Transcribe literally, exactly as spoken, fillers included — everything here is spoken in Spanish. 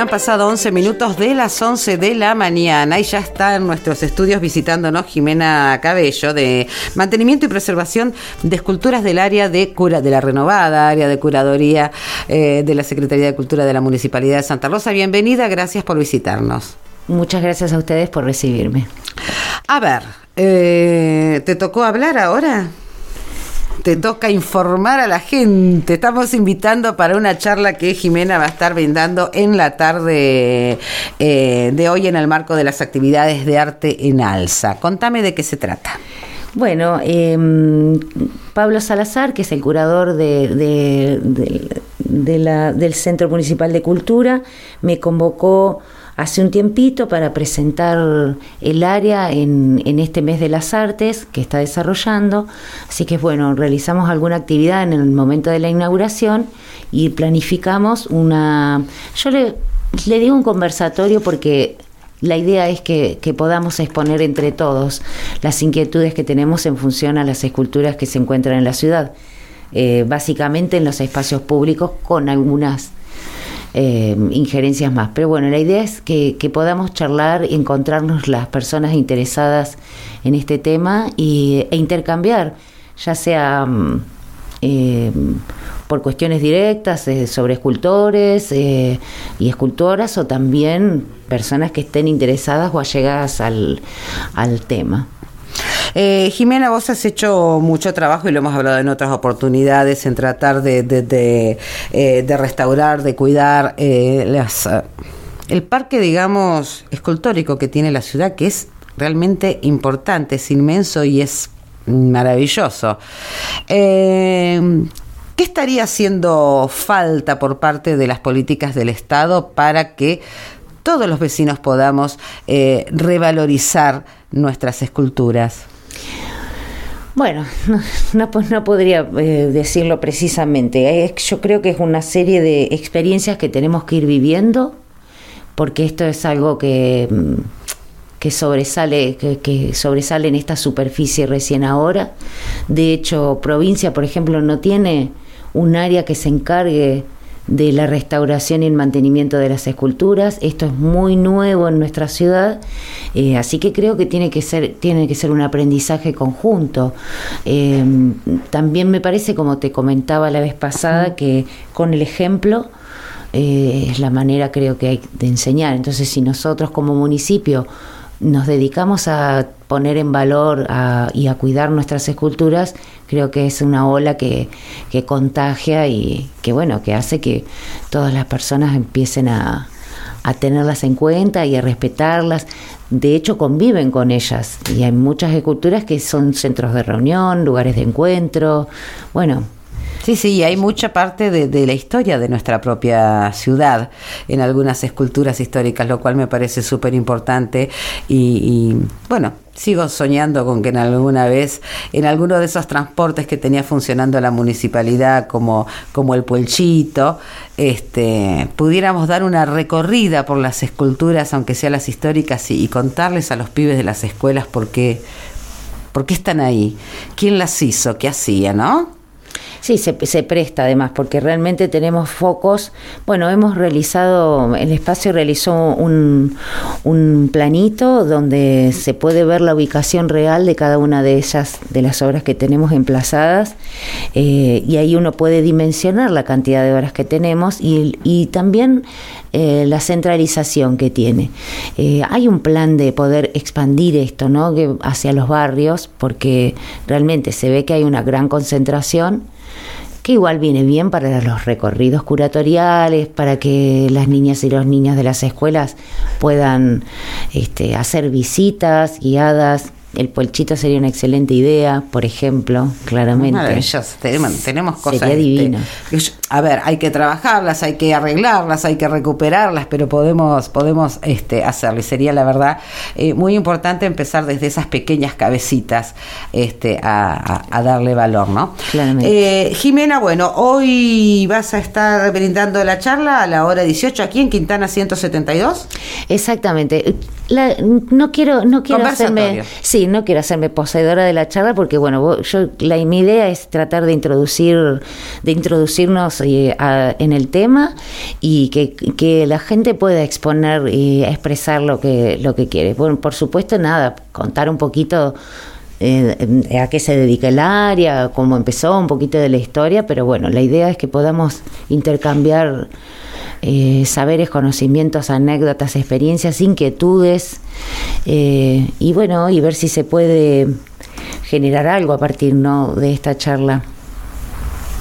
Bueno, han pasado once minutos de las once de la mañana y ya está en nuestros estudios visitándonos Jimena Cabello, de Mantenimiento y Preservación de Esculturas del área de cura de la renovada área de curaduría eh, de la Secretaría de Cultura de la Municipalidad de Santa Rosa. Bienvenida, gracias por visitarnos. Muchas gracias a ustedes por recibirme. A ver, eh, ¿te tocó hablar ahora? Te toca informar a la gente. Estamos invitando para una charla que Jimena va a estar brindando en la tarde eh, de hoy en el marco de las actividades de arte en alza. Contame de qué se trata. Bueno, eh, Pablo Salazar, que es el curador de, de, de, de la, del Centro Municipal de Cultura, me convocó hace un tiempito para presentar el área en, en este mes de las artes que está desarrollando. Así que bueno, realizamos alguna actividad en el momento de la inauguración y planificamos una... Yo le, le digo un conversatorio porque la idea es que, que podamos exponer entre todos las inquietudes que tenemos en función a las esculturas que se encuentran en la ciudad, eh, básicamente en los espacios públicos, con algunas Eh, injerencias más, pero bueno, la idea es que, que podamos charlar, encontrarnos las personas interesadas en este tema y, e intercambiar, ya sea eh, por cuestiones directas eh, sobre escultores eh, y escultoras, o también personas que estén interesadas o allegadas al, al tema. Eh, Jimena, vos has hecho mucho trabajo y lo hemos hablado en otras oportunidades en tratar de, de, de, eh, de restaurar, de cuidar eh, las, uh, el parque, digamos, escultórico que tiene la ciudad, que es realmente importante, es inmenso y es maravilloso. Eh, ¿Qué estaría haciendo falta por parte de las políticas del Estado para que todos los vecinos podamos eh, revalorizar nuestras esculturas? Bueno, no, no, no podría eh, decirlo precisamente. Eh, yo creo que es una serie de experiencias que tenemos que ir viviendo, porque esto es algo que, que sobresale, que, que sobresale en esta superficie recién ahora. De hecho, provincia, por ejemplo, no tiene un área que se encargue de la restauración y el mantenimiento de las esculturas. Esto es muy nuevo en nuestra ciudad, eh, así que creo que tiene que ser tiene que ser un aprendizaje conjunto. Eh, también me parece, como te comentaba la vez pasada, que con el ejemplo eh, es la manera, creo que hay de enseñar. Entonces, si nosotros como municipio nos dedicamos a poner en valor a, y a cuidar nuestras esculturas, creo que es una ola que, que contagia y que bueno, que hace que todas las personas empiecen a, a tenerlas en cuenta y a respetarlas. De hecho, conviven con ellas y hay muchas esculturas que son centros de reunión, lugares de encuentro. Bueno, Sí, sí, hay mucha parte de, de la historia de nuestra propia ciudad en algunas esculturas históricas, lo cual me parece súper importante y, y bueno, sigo soñando con que en alguna vez, en alguno de esos transportes que tenía funcionando la municipalidad, como, como el Puelchito, este, pudiéramos dar una recorrida por las esculturas, aunque sean las históricas, y, y contarles a los pibes de las escuelas por qué, por qué están ahí, quién las hizo, qué hacía, ¿no? Sí, se, se presta además, porque realmente tenemos focos. Bueno, hemos realizado, el espacio realizó un, un planito donde se puede ver la ubicación real de cada una de ellas, de las obras que tenemos emplazadas, eh, y ahí uno puede dimensionar la cantidad de obras que tenemos y, y también eh, la centralización que tiene. Eh, hay un plan de poder expandir esto, ¿no?, que hacia los barrios, porque realmente se ve que hay una gran concentración, que igual viene bien para los recorridos curatoriales, para que las niñas y los niños de las escuelas puedan este, hacer visitas guiadas. El Puelchito sería una excelente idea, por ejemplo, claramente. Maravilloso, tenemos, tenemos cosas. Sería divino. Este, a ver, hay que trabajarlas, hay que arreglarlas, hay que recuperarlas, pero podemos, podemos este, hacerlo. Y sería, la verdad, eh, muy importante empezar desde esas pequeñas cabecitas este, a, a, a darle valor, ¿no? Claramente. Eh, Jimena, bueno, hoy vas a estar brindando la charla a la hora dieciocho aquí en Quintana ciento setenta y dos. Exactamente. La, no quiero, no quiero hacerme, sí, no quiero hacerme poseedora de la charla porque bueno, yo la mi idea es tratar de introducir, de introducirnos eh, a, en el tema y que, que la gente pueda exponer y expresar lo que, lo que quiere. Bueno, por supuesto, nada, contar un poquito eh, a qué se dedica el área, cómo empezó, un poquito de la historia, pero bueno, la idea es que podamos intercambiar eh, saberes, conocimientos, anécdotas, experiencias, inquietudes, eh, y bueno, y ver si se puede generar algo a partir, ¿no?, de esta charla.